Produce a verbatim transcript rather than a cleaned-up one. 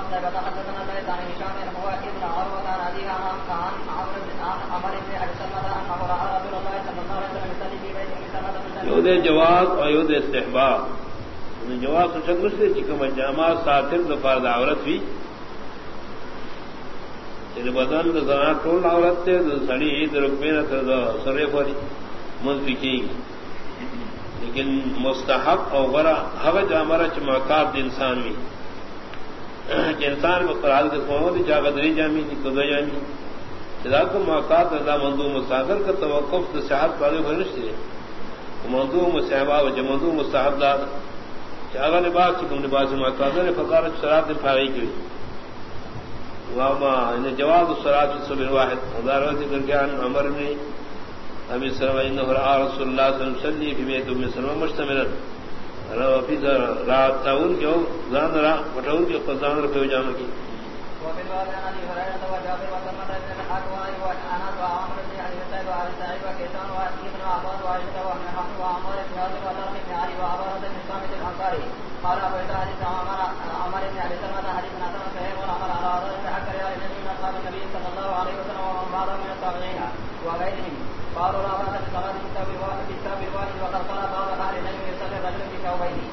قتيبة حدثنا الليث عن هشام هو ابن عروة عن أبيه عن عمرو بن عمرو بن أبي سلمة أنه رأى رسول الله صلى الله عليه وسلم يصلي في بيته سنة يود جواز اور یود استحباب. جواز تو شکل سے چکم جامع ساتر دفار عورت بھی بدن زنا ٹول عورت تے سڑی عید رکبین سرے پوری منفی کی، لیکن مستحب او غرا حق جامرہ چمعقات انسان میں انسان کو قرار کے قوموں دی جاگہ دری جامی دی قدو جامی چلا کو موقعات رضا مندو مساغر کا توقف تو صحت والے فرشتے ہیں مندو مصحبہ و جمندو مستحب داد چاگا لباس چکم لباس موقعات نے فقارت شراب دن پھاگئی کی وما ان جواب الصلاة في الصبح الواحد ودار ذکر كان عمر بن ابي سلمة انه راى رسول الله صلى الله عليه وسلم يصلي في بيت ام سلمة مشتملا را في رات تاون جو زان را وٹاون کے قزان رکھے جامع کی وفي الباب عن ابي هريره وجابر وسلمة بن الحاكم وانس وعمر بن ابي سعيد وابي سعيد وكيسان وابن عباس وعائشة وابن وعمر بن ياسر وطلق بن علي وعبارة بن صامت الانصاري قال ابو سعيد حديث عمر عمر بن ابي سلمة حديث حسن صحيح والعمل على هذا حكى رواية من اصحاب النبي صلى الله عليه وسلم ومن بعضهم من التابعين وغيرهم قالوا لا بأس بصلاة في كتاب الواحد وقد قال بعض اهل العلم يصلي الرجل في ثوبين